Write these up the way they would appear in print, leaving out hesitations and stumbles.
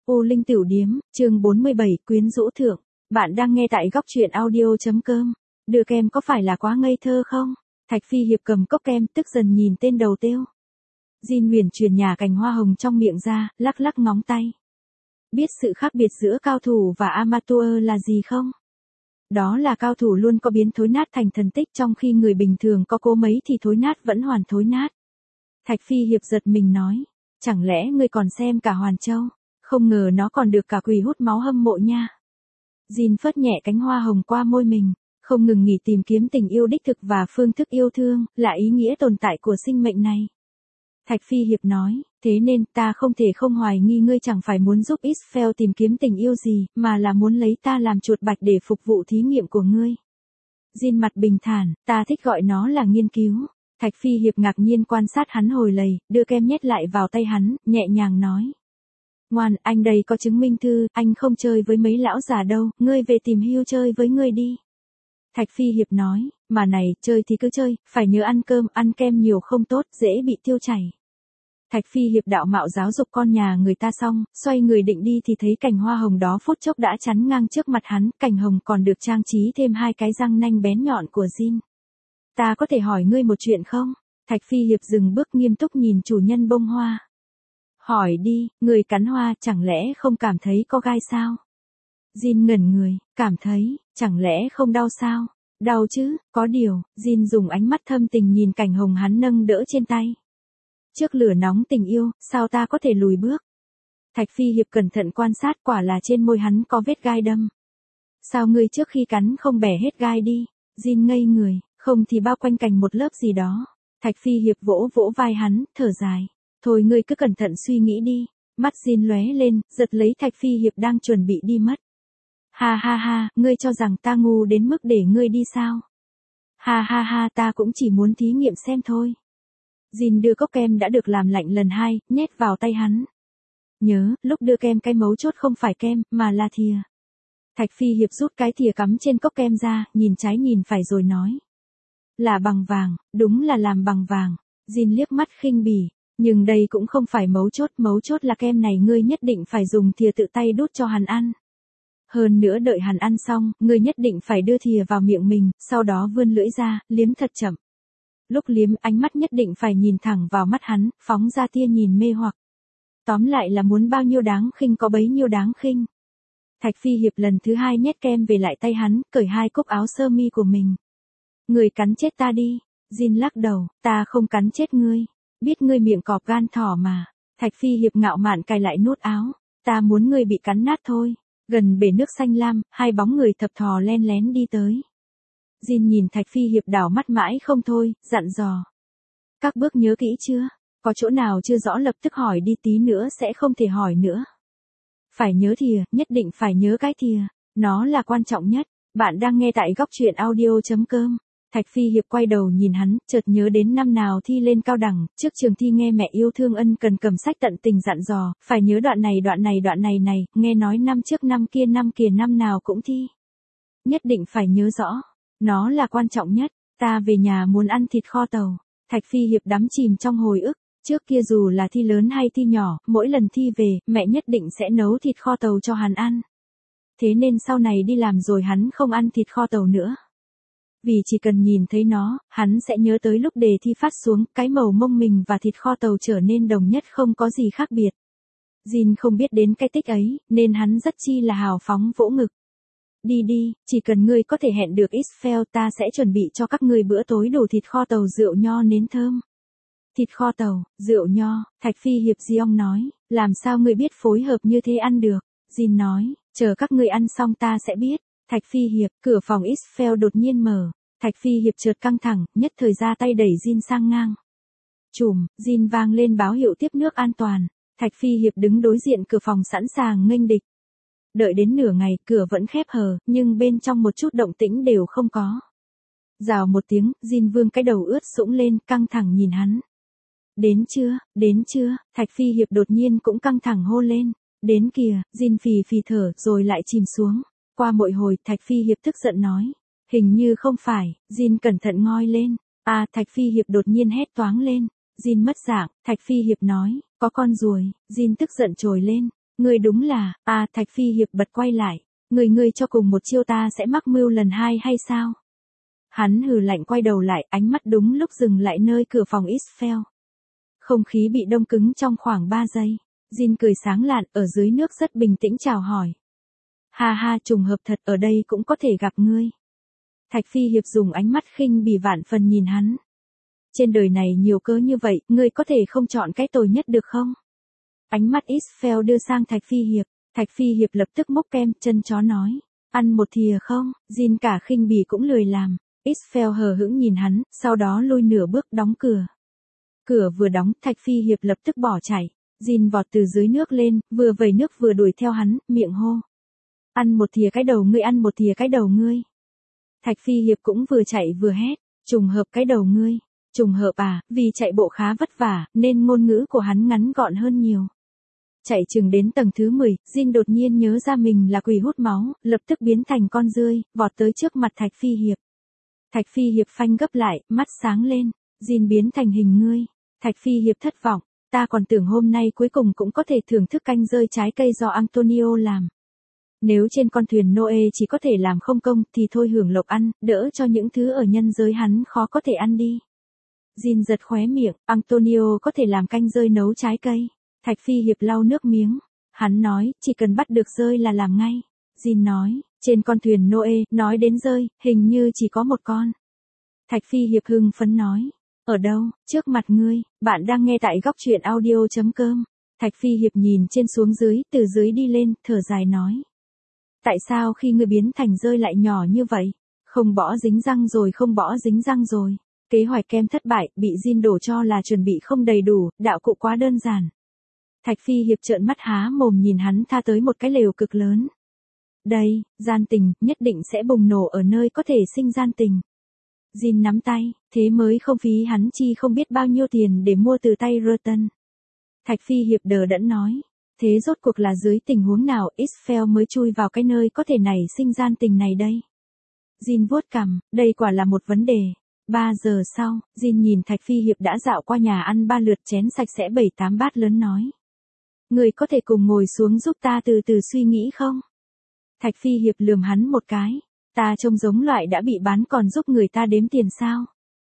U Linh Tiểu Điếm, chương 47, quyến rũ thượng. Bạn đang nghe tại góc truyện audio.com. Đưa kem có phải là quá ngây thơ không? Thạch Phi Hiệp cầm cốc kem tức dần nhìn tên đầu tiêu. Jin huyền truyền nhả cành hoa hồng trong miệng ra, lắc lắc ngón tay. Biết sự khác biệt giữa cao thủ và amateur là gì không? Đó là cao thủ luôn có biến thối nát thành thần tích, trong khi người bình thường có cố mấy thì thối nát vẫn hoàn thối nát. Thạch Phi Hiệp giật mình nói, chẳng lẽ ngươi còn xem cả Hoàn Châu? Không ngờ nó còn được cả quỷ hút máu hâm mộ nha. Jin phớt nhẹ cánh hoa hồng qua môi mình, không ngừng nghỉ tìm kiếm tình yêu đích thực và phương thức yêu thương, là ý nghĩa tồn tại của sinh mệnh này. Thạch Phi Hiệp nói, thế nên ta không thể không hoài nghi ngươi chẳng phải muốn giúp Israel tìm kiếm tình yêu gì, mà là muốn lấy ta làm chuột bạch để phục vụ thí nghiệm của ngươi. Jin mặt bình thản, ta thích gọi nó là nghiên cứu. Thạch Phi Hiệp ngạc nhiên quan sát hắn hồi lầy, đưa kem nhét lại vào tay hắn, nhẹ nhàng nói. Ngoan, anh đây có chứng minh thư, anh không chơi với mấy lão già đâu, ngươi về tìm Hugh chơi với ngươi đi. Thạch Phi Hiệp nói, mà này, chơi thì cứ chơi, phải nhớ ăn cơm, ăn kem nhiều không tốt, dễ bị tiêu chảy. Thạch Phi Hiệp đạo mạo giáo dục con nhà người ta xong, xoay người định đi thì thấy cành hoa hồng đó phút chốc đã chắn ngang trước mặt hắn, cành hồng còn được trang trí thêm hai cái răng nanh bén nhọn của Jin. Ta có thể hỏi ngươi một chuyện không? Thạch Phi Hiệp dừng bước nghiêm túc nhìn chủ nhân bông hoa. Hỏi đi, người cắn hoa chẳng lẽ không cảm thấy có gai sao? Jin ngẩn người, cảm thấy, chẳng lẽ không đau sao? Đau chứ, có điều, Jin dùng ánh mắt thâm tình nhìn cành hồng hắn nâng đỡ trên tay. Trước lửa nóng tình yêu, sao ta có thể lùi bước? Thạch Phi Hiệp cẩn thận quan sát, quả là trên môi hắn có vết gai đâm. Sao ngươi trước khi cắn không bẻ hết gai đi? Jin ngây người, không thì bao quanh cành một lớp gì đó. Thạch Phi Hiệp vỗ vỗ vai hắn, thở dài. Thôi ngươi cứ cẩn thận suy nghĩ đi. Mắt Jin lóe lên, giật lấy Thạch Phi Hiệp đang chuẩn bị đi mất. Ha ha ha, ngươi cho rằng ta ngu đến mức để ngươi đi sao? Ha ha ha, ta cũng chỉ muốn thí nghiệm xem thôi. Jin đưa cốc kem đã được làm lạnh lần hai, nhét vào tay hắn. Nhớ, lúc đưa kem cái mấu chốt không phải kem, mà là thìa. Thạch Phi Hiệp rút cái thìa cắm trên cốc kem ra, nhìn trái nhìn phải rồi nói. Là bằng vàng, đúng là làm bằng vàng. Jin liếc mắt khinh bỉ, nhưng đây cũng không phải mấu chốt là kem này ngươi nhất định phải dùng thìa tự tay đút cho hắn ăn. Hơn nữa đợi hắn ăn xong, ngươi nhất định phải đưa thìa vào miệng mình, sau đó vươn lưỡi ra, liếm thật chậm. Lúc liếm ánh mắt nhất định phải nhìn thẳng vào mắt hắn, phóng ra tia nhìn mê hoặc. Tóm lại là muốn bao nhiêu đáng khinh có bấy nhiêu đáng khinh. Thạch Phi Hiệp lần thứ hai nhét kem về lại tay hắn, cởi hai cúc áo sơ mi của mình. Người cắn chết ta đi. Jin lắc đầu, ta không cắn chết ngươi. Biết ngươi miệng cọp gan thỏ mà. Thạch Phi Hiệp ngạo mạn cài lại nút áo. Ta muốn ngươi bị cắn nát thôi. Gần bể nước xanh lam, hai bóng người thập thò len lén đi tới. Jin nhìn Thạch Phi Hiệp đảo mắt mãi không thôi, dặn dò. Các bước nhớ kỹ chưa? Có chỗ nào chưa rõ lập tức hỏi đi, tí nữa sẽ không thể hỏi nữa. Phải nhớ thìa, nhất định phải nhớ cái thìa. Nó là quan trọng nhất. Bạn đang nghe tại góc truyện audio.com. Thạch Phi Hiệp quay đầu nhìn hắn, chợt nhớ đến năm nào thi lên cao đẳng, trước trường thi nghe mẹ yêu thương ân cần cầm sách tận tình dặn dò, phải nhớ đoạn này, nghe nói năm trước năm kia năm nào cũng thi. Nhất định phải nhớ rõ. Nó là quan trọng nhất. Ta về nhà muốn ăn thịt kho tàu. Thạch Phi Hiệp đắm chìm trong hồi ức. Trước kia dù là thi lớn hay thi nhỏ, mỗi lần thi về, mẹ nhất định sẽ nấu thịt kho tàu cho hắn ăn. Thế nên sau này đi làm rồi hắn không ăn thịt kho tàu nữa. Vì chỉ cần nhìn thấy nó, hắn sẽ nhớ tới lúc đề thi phát xuống, cái màu mông mình và thịt kho tàu trở nên đồng nhất không có gì khác biệt. Jin không biết đến cái tích ấy, nên hắn rất chi là hào phóng vỗ ngực. Đi đi, chỉ cần ngươi có thể hẹn được Israel ta sẽ chuẩn bị cho các ngươi bữa tối đủ thịt kho tàu rượu nho nến thơm. Thịt kho tàu, rượu nho, Thạch Phi Hiệp Giong nói, làm sao ngươi biết phối hợp như thế ăn được? Jin nói, chờ các ngươi ăn xong ta sẽ biết. Thạch Phi Hiệp, cửa phòng Israel đột nhiên mở. Thạch Phi Hiệp chợt căng thẳng, nhất thời ra tay đẩy Jin sang ngang. Chùm, Jin vang lên báo hiệu tiếp nước an toàn. Thạch Phi Hiệp đứng đối diện cửa phòng sẵn sàng nghênh địch. Đợi đến nửa ngày, cửa vẫn khép hờ, nhưng bên trong một chút động tĩnh đều không có. Rào một tiếng, Jin vương cái đầu ướt sũng lên, căng thẳng nhìn hắn. Đến chưa, Thạch Phi Hiệp đột nhiên cũng căng thẳng hô lên. Đến kìa, Jin phì phì thở, rồi lại chìm xuống. Qua mỗi hồi, Thạch Phi Hiệp tức giận nói. Hình như không phải, Jin cẩn thận ngoi lên. Thạch Phi Hiệp đột nhiên hét toáng lên. Jin mất dạng, Thạch Phi Hiệp nói, có con ruồi. Jin tức giận trồi lên. Ngươi đúng là, Thạch Phi Hiệp bật quay lại. Ngươi cho cùng một chiêu ta sẽ mắc mưu lần hai hay sao? Hắn hừ lạnh quay đầu lại, ánh mắt đúng lúc dừng lại nơi cửa phòng Isfel. Không khí bị đông cứng trong khoảng 3 giây. Jin cười sáng lạn, ở dưới nước rất bình tĩnh chào hỏi. Ha ha, trùng hợp thật, ở đây cũng có thể gặp ngươi. Thạch Phi Hiệp dùng ánh mắt khinh bỉ vạn phần nhìn hắn. Trên đời này nhiều cớ như vậy, ngươi có thể không chọn cái tồi nhất được không? Ánh mắt Isfel đưa sang Thạch Phi Hiệp. Thạch Phi Hiệp lập tức múc kem chân chó nói. Ăn một thìa không? Jin cả khinh bỉ cũng lười làm. Isfel hờ hững nhìn hắn, sau đó lui nửa bước đóng cửa. Cửa vừa đóng, Thạch Phi Hiệp lập tức bỏ chạy. Jin vọt từ dưới nước lên, vừa vẩy nước vừa đuổi theo hắn, miệng hô. Ăn một thìa cái đầu ngươi, ăn một thìa cái đầu ngươi. Thạch Phi Hiệp cũng vừa chạy vừa hét. Trùng hợp cái đầu ngươi. Trùng hợp à, vì chạy bộ khá vất vả, nên ngôn ngữ của hắn ngắn gọn hơn nhiều. Chạy chừng đến tầng thứ 10, Jin đột nhiên nhớ ra mình là quỷ hút máu, lập tức biến thành con dươi, vọt tới trước mặt Thạch Phi Hiệp. Thạch Phi Hiệp phanh gấp lại, mắt sáng lên. Jin biến thành hình ngươi. Thạch Phi Hiệp thất vọng. Ta còn tưởng hôm nay cuối cùng cũng có thể thưởng thức canh rơi trái cây do Antonio làm. Nếu trên con thuyền Noe chỉ có thể làm không công thì thôi hưởng lộc ăn, đỡ cho những thứ ở nhân giới hắn khó có thể ăn đi. Jin giật khóe miệng, Antonio có thể làm canh rơi nấu trái cây. Thạch Phi Hiệp lau nước miếng. Hắn nói, chỉ cần bắt được rơi là làm ngay. Jin nói, trên con thuyền Noe, nói đến rơi, hình như chỉ có một con. Thạch Phi Hiệp hưng phấn nói. Ở đâu? Trước mặt ngươi. Bạn đang nghe tại góc truyện audio.com. Thạch Phi Hiệp nhìn trên xuống dưới, từ dưới đi lên, thở dài nói. Tại sao khi ngươi biến thành rơi lại nhỏ như vậy? Không bỏ dính răng rồi, không bỏ dính răng rồi. Kế hoạch kem thất bại, bị Jin đổ cho là chuẩn bị không đầy đủ, đạo cụ quá đơn giản. Thạch Phi Hiệp trợn mắt há mồm nhìn hắn tha tới một cái lều cực lớn. Đây, gian tình, nhất định sẽ bùng nổ ở nơi có thể sinh gian tình. Jin nắm tay, thế mới không phí hắn chi không biết bao nhiêu tiền để mua từ tay Rotten. Thạch Phi Hiệp đờ đẫn nói, thế rốt cuộc là dưới tình huống nào Isfel mới chui vào cái nơi có thể nảy sinh gian tình này đây? Jin vuốt cằm, đây quả là một vấn đề. 3 giờ sau, Jin nhìn Thạch Phi Hiệp đã dạo qua nhà ăn 3 lượt chén sạch sẽ 7-8 bát lớn nói. Người có thể cùng ngồi xuống giúp ta từ từ suy nghĩ không? Thạch Phi Hiệp lườm hắn một cái. Ta trông giống loại đã bị bán còn giúp người ta đếm tiền sao?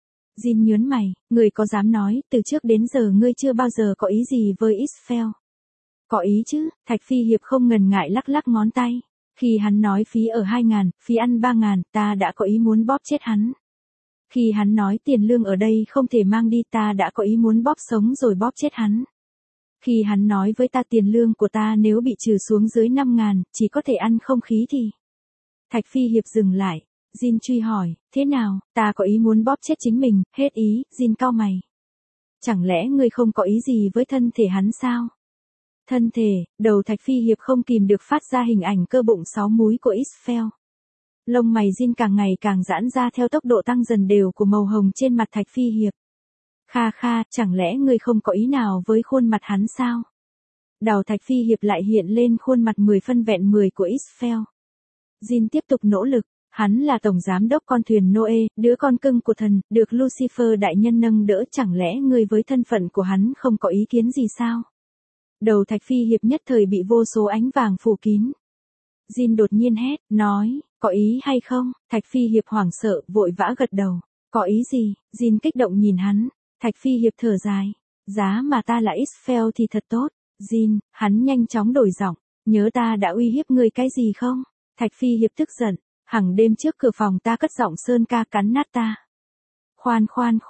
Jin nhớn mày, người có dám nói, từ trước đến giờ ngươi chưa bao giờ có ý gì với Isfel? Có ý chứ, Thạch Phi Hiệp không ngần ngại lắc lắc ngón tay. Khi hắn nói phí ở 2.000, phí ăn 3.000, ta đã có ý muốn bóp chết hắn. Khi hắn nói tiền lương ở đây không thể mang đi, ta đã có ý muốn bóp sống rồi bóp chết hắn. Khi hắn nói với ta tiền lương của ta nếu bị trừ xuống dưới 5.000, chỉ có thể ăn không khí thì... Thạch Phi Hiệp dừng lại. Jin truy hỏi, thế nào, ta có ý muốn bóp chết chính mình, hết ý, Jin cau mày. Chẳng lẽ ngươi không có ý gì với thân thể hắn sao? Thân thể, đầu Thạch Phi Hiệp không kìm được phát ra hình ảnh cơ bụng 6 múi của Isfel. Lông mày Jin càng ngày càng giãn ra theo tốc độ tăng dần đều của màu hồng trên mặt Thạch Phi Hiệp. Kha kha, chẳng lẽ ngươi không có ý nào với khuôn mặt hắn sao? Đầu Thạch Phi Hiệp lại hiện lên khuôn mặt 10 phân vẹn 10 của Isfel. Jin tiếp tục nỗ lực, hắn là tổng giám đốc con thuyền Noe, đứa con cưng của thần, được Lucifer đại nhân nâng đỡ, chẳng lẽ ngươi với thân phận của hắn không có ý kiến gì sao? Đầu Thạch Phi Hiệp nhất thời bị vô số ánh vàng phủ kín. Jin đột nhiên hét, nói, có ý hay không? Thạch Phi Hiệp hoảng sợ, vội vã gật đầu. Có ý gì? Jin kích động nhìn hắn. Thạch Phi Hiệp thở dài. Giá mà ta là Isfel thì thật tốt. Jin, hắn nhanh chóng đổi giọng. Nhớ ta đã uy hiếp ngươi cái gì không? Thạch Phi Hiệp tức giận. Hằng đêm trước cửa phòng ta cất giọng sơn ca cắn nát ta. Khoan,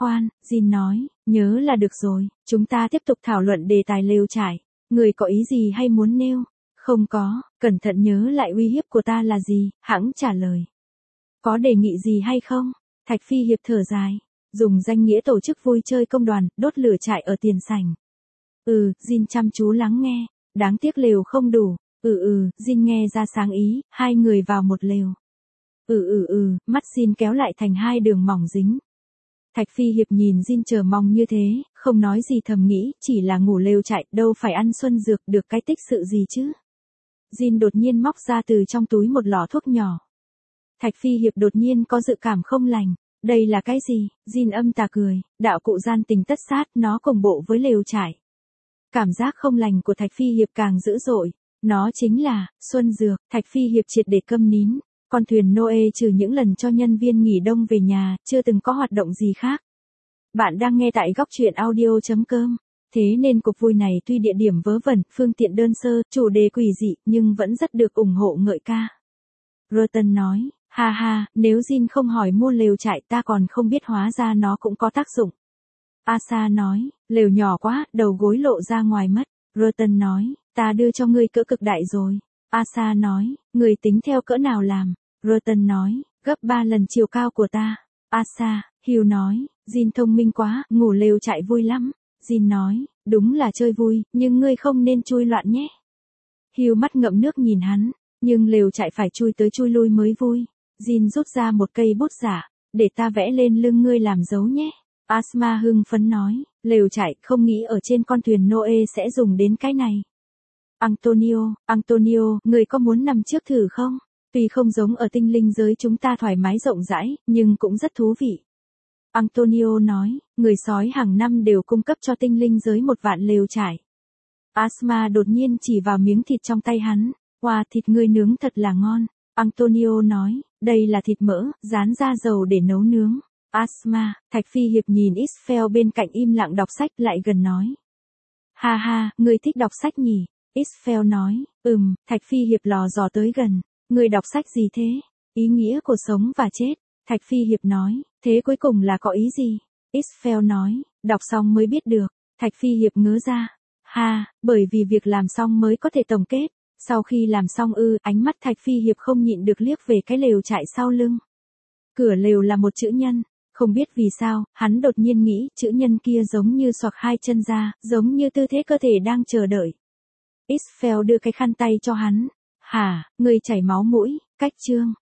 Jin nói, nhớ là được rồi, chúng ta tiếp tục thảo luận đề tài lều trải. Người có ý gì hay muốn nêu? Không có, cẩn thận nhớ lại uy hiếp của ta là gì, hãng trả lời. Có đề nghị gì hay không? Thạch Phi Hiệp thở dài, dùng danh nghĩa tổ chức vui chơi công đoàn, đốt lửa trại ở tiền sảnh. Jin chăm chú lắng nghe, đáng tiếc lều không đủ. Jin nghe ra sáng ý, hai người vào một lều. Mắt Jin kéo lại thành hai đường mỏng dính. Thạch Phi Hiệp nhìn Jin chờ mong như thế, không nói gì thầm nghĩ, chỉ là ngủ lều trại, đâu phải ăn xuân dược được cái tích sự gì chứ. Jin đột nhiên móc ra từ trong túi một lọ thuốc nhỏ. Thạch Phi Hiệp đột nhiên có dự cảm không lành. Đây là cái gì? Jin âm tà cười, đạo cụ gian tình tất sát, nó cùng bộ với lều trại. Cảm giác không lành của Thạch Phi Hiệp càng dữ dội. Nó chính là, Xuân Dược. Thạch Phi Hiệp triệt để câm nín. Con thuyền Noe trừ những lần cho nhân viên nghỉ đông về nhà, chưa từng có hoạt động gì khác. Bạn đang nghe tại góc truyện audio.com. Thế nên cuộc vui này tuy địa điểm vớ vẩn, phương tiện đơn sơ, chủ đề quỷ dị, nhưng vẫn rất được ủng hộ ngợi ca. Rotten nói, ha ha, nếu Jin không hỏi mua lều trại ta còn không biết hóa ra nó cũng có tác dụng. Asa nói, lều nhỏ quá, đầu gối lộ ra ngoài mất. Rotten nói, ta đưa cho ngươi cỡ cực đại rồi. Asa nói, người tính theo cỡ nào làm. Rotten nói, gấp 3 lần chiều cao của ta. Asa, Hugh nói, Jin thông minh quá, ngủ lều trại vui lắm. Jin nói, đúng là chơi vui, nhưng ngươi không nên chui loạn nhé. Hugh mắt ngậm nước nhìn hắn, nhưng lều trại phải chui tới chui lui mới vui. Jin rút ra một cây bút giả, để ta vẽ lên lưng ngươi làm dấu nhé. Asma hưng phấn nói, lều trại không nghĩ ở trên con thuyền Noe sẽ dùng đến cái này. Antonio, người có muốn nằm trước thử không? Tuy không giống ở tinh linh giới chúng ta thoải mái rộng rãi, nhưng cũng rất thú vị. Antonio nói, người sói hàng năm đều cung cấp cho tinh linh giới 1 vạn lều trại. Asma đột nhiên chỉ vào miếng thịt trong tay hắn. Wow, thịt ngươi nướng thật là ngon. Antonio nói, đây là thịt mỡ, rán ra dầu để nấu nướng. Asma, Thạch Phi Hiệp nhìn Isfel bên cạnh im lặng đọc sách lại gần nói. Ha ha, ngươi thích đọc sách nhỉ? Isfel nói, Thạch Phi Hiệp lò dò tới gần. Ngươi đọc sách gì thế? Ý nghĩa của sống và chết. Thạch Phi Hiệp nói, thế cuối cùng là có ý gì? Isfel nói, đọc xong mới biết được. Thạch Phi Hiệp ngớ ra. Bởi vì việc làm xong mới có thể tổng kết. Sau khi làm xong ánh mắt Thạch Phi Hiệp không nhịn được liếc về cái lều trại sau lưng. Cửa lều là một chữ nhân. Không biết vì sao, hắn đột nhiên nghĩ chữ nhân kia giống như xoạc 2 chân ra, giống như tư thế cơ thể đang chờ đợi. Isfel đưa cái khăn tay cho hắn. Hả, ngươi chảy máu mũi, cách chương.